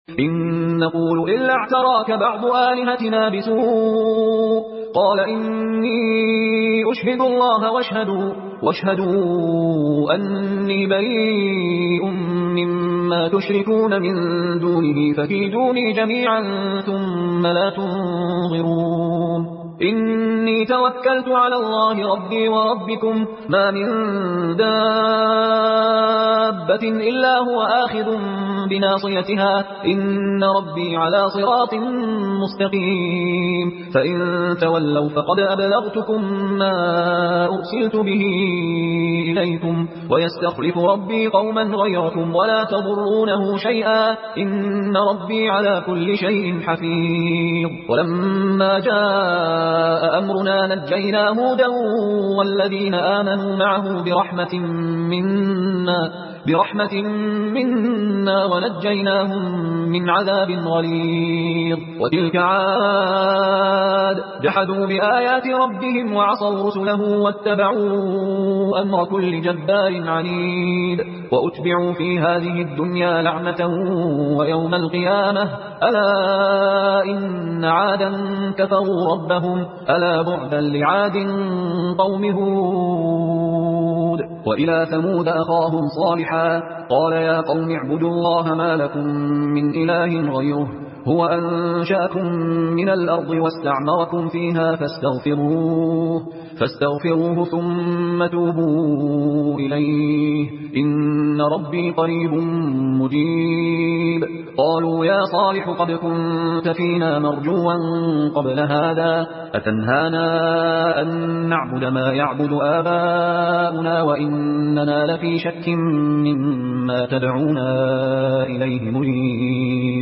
إن نقول إلا اعتراك بعض آلهتنا بسوء قال إني أشهد الله واشهدوا أني بريء مما تشركون من دونه فكيدوني جميعا ثم لا تنظرون إني توكلت على الله ربي وربكم ما من دابة إلا هو آخذ بناصيتها إن ربي على صراط مستقيم فإن تولوا فقد أبلغتكم ما أرسلت به إليكم ويستخلف ربي قوما غيركم ولا تضرونه شيئا إن ربي على كل شيء حفيظ ولما جاء أمرنا نجينا هودا والذين آمنوا معه برحمة منا ونجيناهم من عذاب غليظ وتلك عاد جحدوا بآيات ربهم وعصوا رسله واتبعوا أمر كل جبار عنيد وأتبعوا في هذه الدنيا لعنة ويوم القيامة ألا إن عادا كفروا ربهم ألا بعدا لعاد قوم هود وإلى ثمود أخاهم صالحا قال يا قوم اعبدوا الله ما لكم من إله غيره هو أنشأكم من الأرض واستعمركم فيها فاستغفروه ثم توبوا إليه إن ربي قريب مجيب قالوا يا صالح قد كنت فينا مرجوا قبل هذا أتنهانا أن نعبد ما يعبد آباؤنا وإننا لفي شك مما تدعونا إليه مريب